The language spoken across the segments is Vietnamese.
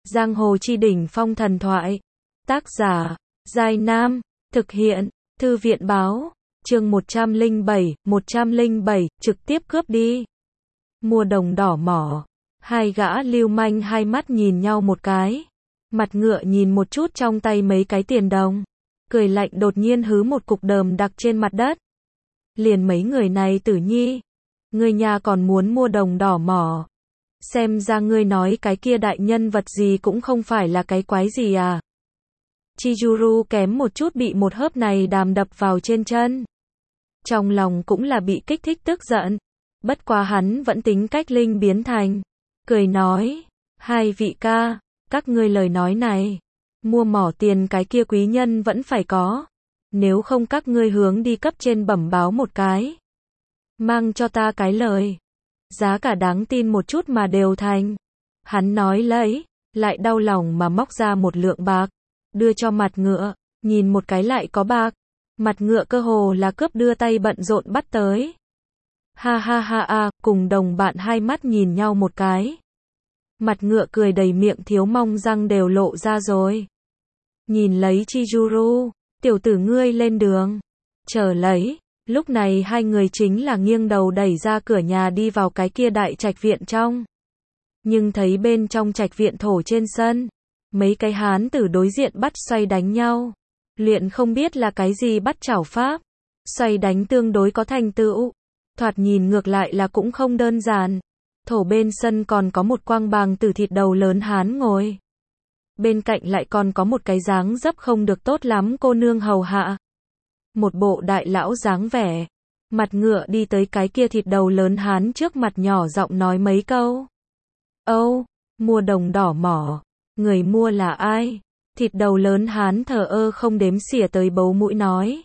Giang hồ chi đỉnh phong thần thoại. Tác giả, Giai Nam. Thực hiện, Thư viện báo. Chương 107, trực tiếp cướp đi. Mua đồng đỏ mỏ. Hai gã lưu manh hai mắt nhìn nhau một cái. Mặt ngựa nhìn một chút trong tay mấy cái tiền đồng. Cười lạnh đột nhiên hứ một cục đờm đặc trên mặt đất. Liền mấy người này Tử Nhi. Ngươi nhà còn muốn mua đồng đỏ mỏ. Xem ra ngươi nói cái kia đại nhân vật gì cũng không phải là cái quái gì à. Chizuru kém một chút bị một hớp này đàm đập vào trên chân. Trong lòng cũng là bị kích thích tức giận. Bất quá hắn vẫn tính cách linh biến thành. Cười nói, hai vị ca, các ngươi lời nói này. Mua mỏ tiền cái kia quý nhân vẫn phải có. Nếu không các ngươi hướng đi cấp trên bẩm báo một cái. Mang cho ta cái lời. Giá cả đáng tin một chút mà đều thành. Hắn nói lấy, lại đau lòng mà móc ra một lượng bạc. Đưa cho mặt ngựa, nhìn một cái lại có bạc. Mặt ngựa cơ hồ là cướp đưa tay bận rộn bắt tới. Ha ha ha ha, cùng đồng bạn hai mắt nhìn nhau một cái. Mặt ngựa cười đầy miệng thiếu mong răng đều lộ ra rồi. Nhìn lấy Chizuru, tiểu tử ngươi lên đường. Chờ lấy, lúc này hai người chính là nghiêng đầu đẩy ra cửa nhà đi vào cái kia đại trạch viện trong. Nhưng thấy bên trong trạch viện thổ trên sân, mấy cái hán tử đối diện bắt xoay đánh nhau. Luyện không biết là cái gì bắt chảo pháp. Xoay đánh tương đối có thành tựu. Thoạt nhìn ngược lại là cũng không đơn giản. Thổ bên sân còn có một quang bàng tử thịt đầu lớn hán ngồi. Bên cạnh lại còn có một cái dáng dấp không được tốt lắm cô nương hầu hạ. Một bộ đại lão dáng vẻ. Mặt ngựa đi tới cái kia thịt đầu lớn hán trước mặt nhỏ giọng nói mấy câu. Âu, mua đồng đỏ mỏ. Người mua là ai? Thịt đầu lớn hán thờ ơ không đếm xỉa tới bấu mũi nói.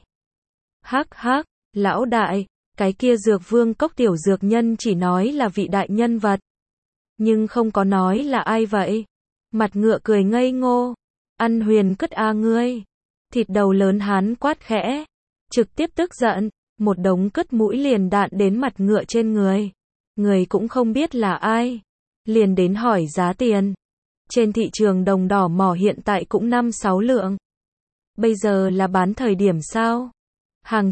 Hắc hắc, lão đại, cái kia dược vương cốc tiểu dược nhân chỉ nói là vị đại nhân vật. Nhưng không có nói là ai vậy. Mặt ngựa cười ngây ngô. Ăn huyền cất a ngươi. Thịt đầu lớn hán quát khẽ. Trực tiếp tức giận. Một đống cất mũi liền đạn đến mặt ngựa trên người. Người cũng không biết là ai. Liền đến hỏi giá tiền. Trên thị trường đồng đỏ mỏ hiện tại cũng 5-6 lượng. Bây giờ là bán thời điểm sao? Hàng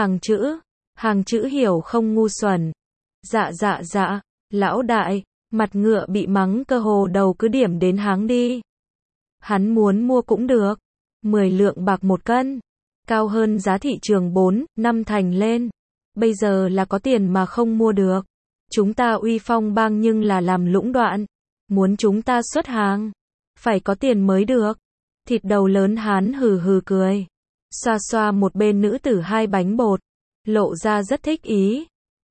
chữ hiểu không ngu xuẩn. Dạ, lão đại, mặt ngựa bị mắng cơ hồ đầu cứ điểm đến háng đi. Hắn muốn mua cũng được. 10 lượng bạc một cân. Cao hơn giá thị trường 4-5 thành lên. Bây giờ là có tiền mà không mua được. Chúng ta uy phong bang nhưng là làm lũng đoạn. Muốn chúng ta xuất hàng. Phải có tiền mới được. Thịt đầu lớn hán hừ hừ cười. Xoa xoa một bên nữ tử hai bánh bột. Lộ ra rất thích ý.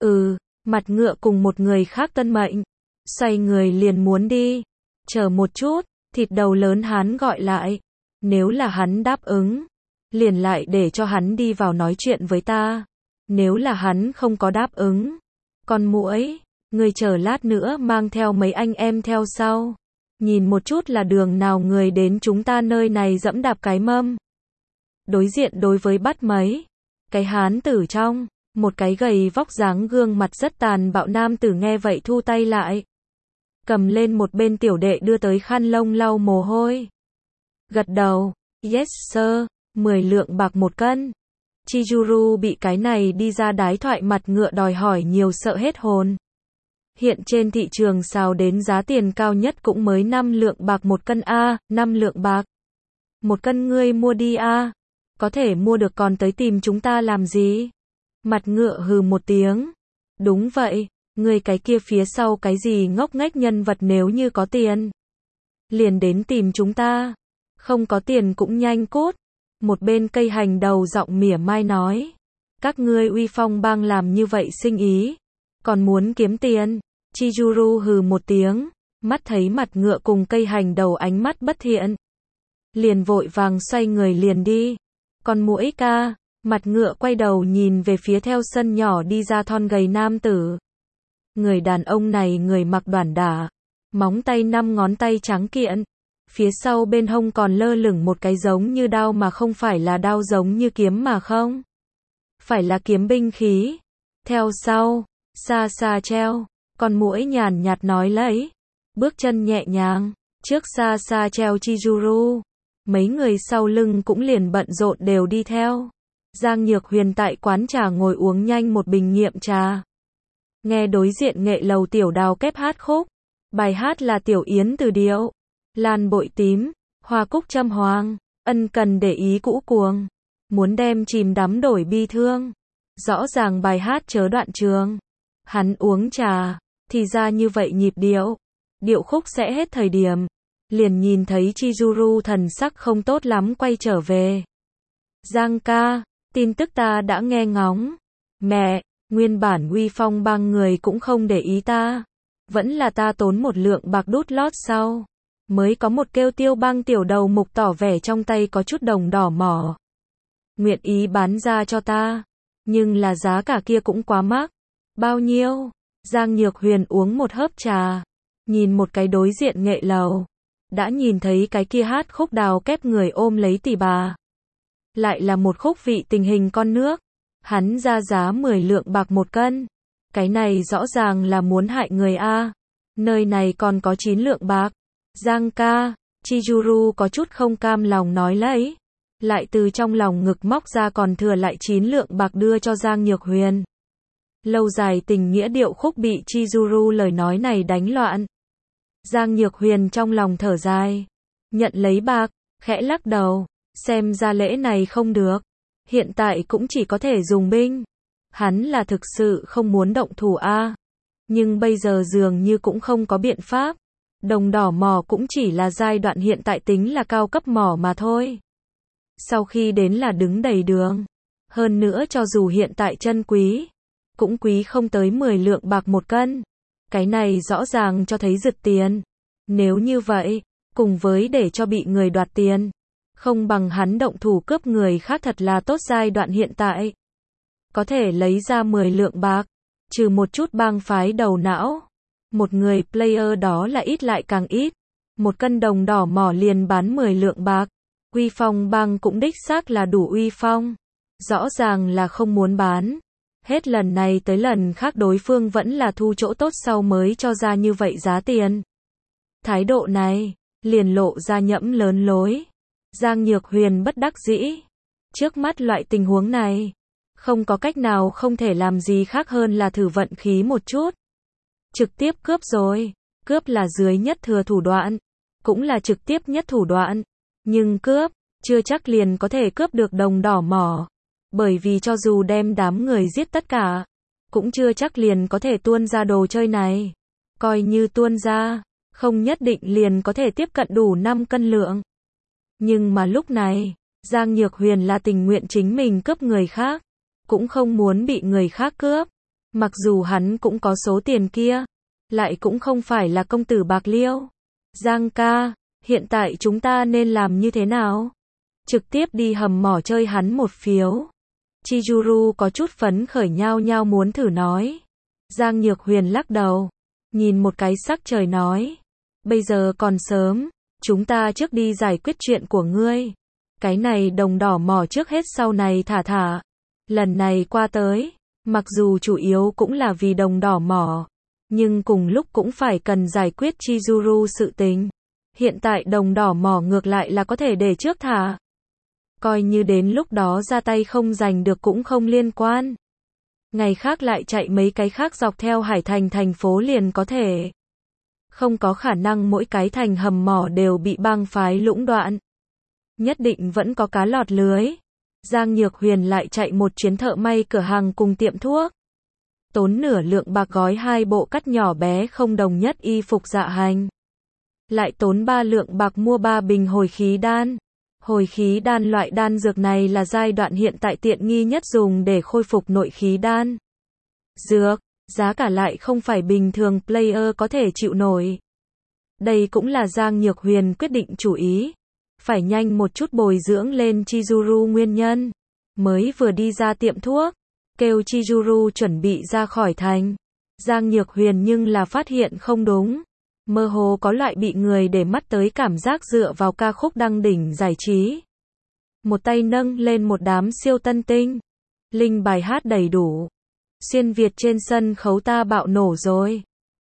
Mặt ngựa cùng một người khác tân mệnh. Xoay người liền muốn đi. Chờ một chút, thịt đầu lớn hán gọi lại. Nếu là hắn đáp ứng. Liền lại để cho hắn đi vào nói chuyện với ta. Nếu là hắn không có đáp ứng. Con muỗi. Người chờ lát nữa mang theo mấy anh em theo sau. Nhìn một chút là đường nào người đến chúng ta nơi này dẫm đạp cái mâm. Đối diện đối với bắt mấy. Cái hán tử trong. Một cái gầy vóc dáng gương mặt rất tàn bạo nam tử nghe vậy thu tay lại. Cầm lên một bên tiểu đệ đưa tới khăn lông lau mồ hôi. Gật đầu. Yes sir. 10 lượng bạc một cân. Chizuru bị cái này đi ra đái thoại mặt ngựa đòi hỏi nhiều sợ hết hồn. Hiện trên thị trường xào đến giá tiền cao nhất cũng mới 5 lượng bạc một cân a, 5 lượng bạc. Một cân ngươi mua đi a. Có thể mua được còn tới tìm chúng ta làm gì? Mặt ngựa hừ một tiếng. Đúng vậy, ngươi cái kia phía sau cái gì ngốc nghếch nhân vật nếu như có tiền. Liền đến tìm chúng ta. Không có tiền cũng nhanh cút. Một bên cây hành đầu giọng mỉa mai nói. Các ngươi uy phong bang làm như vậy sinh ý. Còn muốn kiếm tiền. Chizuru hừ một tiếng. Mắt thấy mặt ngựa cùng cây hành đầu ánh mắt bất thiện. Liền vội vàng xoay người liền đi. Còn muỗi ca. Mặt ngựa quay đầu nhìn về phía theo sân nhỏ đi ra thon gầy nam tử. Người đàn ông này người mặc đoản đả. Móng tay 5 ngón tay trắng kiện. Phía sau bên hông còn lơ lửng một cái giống như đao mà không phải là đao giống như kiếm mà không. Phải là kiếm binh khí. Theo sau, xa xa treo. Con muỗi nhàn nhạt nói lấy. Bước chân nhẹ nhàng. Trước xa xa treo Chizuru. Mấy người sau lưng cũng liền bận rộn đều đi theo. Giang Nhược Huyền tại quán trà ngồi uống nhanh một bình nghiệm trà. Nghe đối diện nghệ lầu Tiểu Đào kép hát khúc. Bài hát là Tiểu Yến từ điệu. Lan bội tím, hoa cúc châm hoàng, ân cần để ý cũ cuồng. Muốn đem chìm đắm đổi bi thương. Rõ ràng bài hát chớ đoạn trường. Hắn uống trà, thì ra như vậy nhịp điệu. Điệu khúc sẽ hết thời điểm. Liền nhìn thấy Chizuru thần sắc không tốt lắm quay trở về. Giang ca, tin tức ta đã nghe ngóng. Mẹ, nguyên bản Uy Phong Bang người cũng không để ý ta. Vẫn là ta tốn một lượng bạc đút lót sau. Mới có một kêu Tiêu Bang tiểu đầu mục tỏ vẻ trong tay có chút đồng đỏ mỏ. Nguyện ý bán ra cho ta. Nhưng là giá cả kia cũng quá mắc. Bao nhiêu? Giang Nhược Huyền uống một hớp trà. Nhìn một cái đối diện nghệ lầu. Đã nhìn thấy cái kia hát khúc đào kép người ôm lấy tỷ bà. Lại là một khúc vị tình hình con nước. Hắn ra giá 10 lượng bạc một cân. Cái này rõ ràng là muốn hại người a. Nơi này còn có 9 lượng bạc. Giang ca, Chizuru có chút không cam lòng nói lấy. Lại từ trong lòng ngực móc ra còn thừa lại 9 lượng bạc đưa cho Giang Nhược Huyền. Lâu dài tình nghĩa điệu khúc bị Chizuru lời nói này đánh loạn. Giang Nhược Huyền trong lòng thở dài. Nhận lấy bạc, khẽ lắc đầu. Xem ra lễ này không được. Hiện tại cũng chỉ có thể dùng binh. Hắn là thực sự không muốn động thủ a. Nhưng bây giờ dường như cũng không có biện pháp. Đồng đỏ mỏ cũng chỉ là giai đoạn hiện tại tính là cao cấp mỏ mà thôi. Sau khi đến là đứng đầy đường. Hơn nữa cho dù hiện tại chân quý, cũng quý không tới 10 lượng bạc một cân. Cái này rõ ràng cho thấy rực tiền. Nếu như vậy, cùng với để cho bị người đoạt tiền, không bằng hắn động thủ cướp người khác thật là tốt giai đoạn hiện tại. Có thể lấy ra 10 lượng bạc, trừ một chút bang phái đầu não. Một người player đó là ít lại càng ít. Một cân đồng đỏ mỏ liền bán 10 lượng bạc. Uy Phong Bang cũng đích xác là đủ uy phong. Rõ ràng là không muốn bán. Hết lần này tới lần khác đối phương vẫn là thu chỗ tốt sau mới cho ra như vậy giá tiền. Thái độ này, liền lộ ra nhẫm lớn lối. Giang Nhược Huyền bất đắc dĩ. Trước mắt loại tình huống này, không có cách nào không thể làm gì khác hơn là thử vận khí một chút. Trực tiếp cướp rồi. Cướp là dưới nhất thừa thủ đoạn. Cũng là trực tiếp nhất thủ đoạn. Nhưng cướp, chưa chắc liền có thể cướp được đồng đỏ mỏ. Bởi vì cho dù đem đám người giết tất cả, cũng chưa chắc liền có thể tuôn ra đồ chơi này. Coi như tuôn ra, không nhất định liền có thể tiếp cận đủ 5 cân lượng. Nhưng mà lúc này, Giang Nhược Huyền là tình nguyện chính mình cướp người khác, cũng không muốn bị người khác cướp. Mặc dù hắn cũng có số tiền kia, lại cũng không phải là công tử bạc liêu. Giang ca, hiện tại chúng ta nên làm như thế nào? Trực tiếp đi hầm mỏ chơi hắn một phiếu. Chizuru có chút phấn khởi nhao nhao muốn thử nói. Giang Nhược Huyền lắc đầu, nhìn một cái sắc trời nói. Bây giờ còn sớm, chúng ta trước đi giải quyết chuyện của ngươi. Cái này đồng đỏ mỏ trước hết sau này thả thả. Lần này qua tới, mặc dù chủ yếu cũng là vì đồng đỏ mỏ, nhưng cùng lúc cũng phải cần giải quyết Chizuru sự tình. Hiện tại đồng đỏ mỏ ngược lại là có thể để trước thả. Coi như đến lúc đó ra tay không giành được cũng không liên quan. Ngày khác lại chạy mấy cái khác dọc theo hải thành thành phố liền có thể. Không có khả năng mỗi cái thành hầm mỏ đều bị bang phái lũng đoạn. Nhất định vẫn có cá lọt lưới. Giang Nhược Huyền lại chạy một chuyến thợ may cửa hàng cùng tiệm thuốc. Tốn nửa lượng bạc gói 2 bộ cắt nhỏ bé không đồng nhất y phục dạ hành. Lại tốn 3 lượng bạc mua 3 bình hồi khí đan. Hồi khí đan loại đan dược này là giai đoạn hiện tại tiện nghi nhất dùng để khôi phục nội khí đan. Dược, giá cả lại không phải bình thường player có thể chịu nổi. Đây cũng là Giang Nhược Huyền quyết định chủ ý. Phải nhanh một chút bồi dưỡng lên Chizuru nguyên nhân. Mới vừa đi ra tiệm thuốc, kêu Chizuru chuẩn bị ra khỏi thành. Giang Nhược Huyền nhưng là phát hiện không đúng. Mơ hồ có loại bị người để mắt tới cảm giác dựa vào ca khúc đăng đỉnh giải trí. Một tay nâng lên một đám siêu tân tinh. Linh bài hát đầy đủ. Xuyên Việt trên sân khấu ta bạo nổ rồi.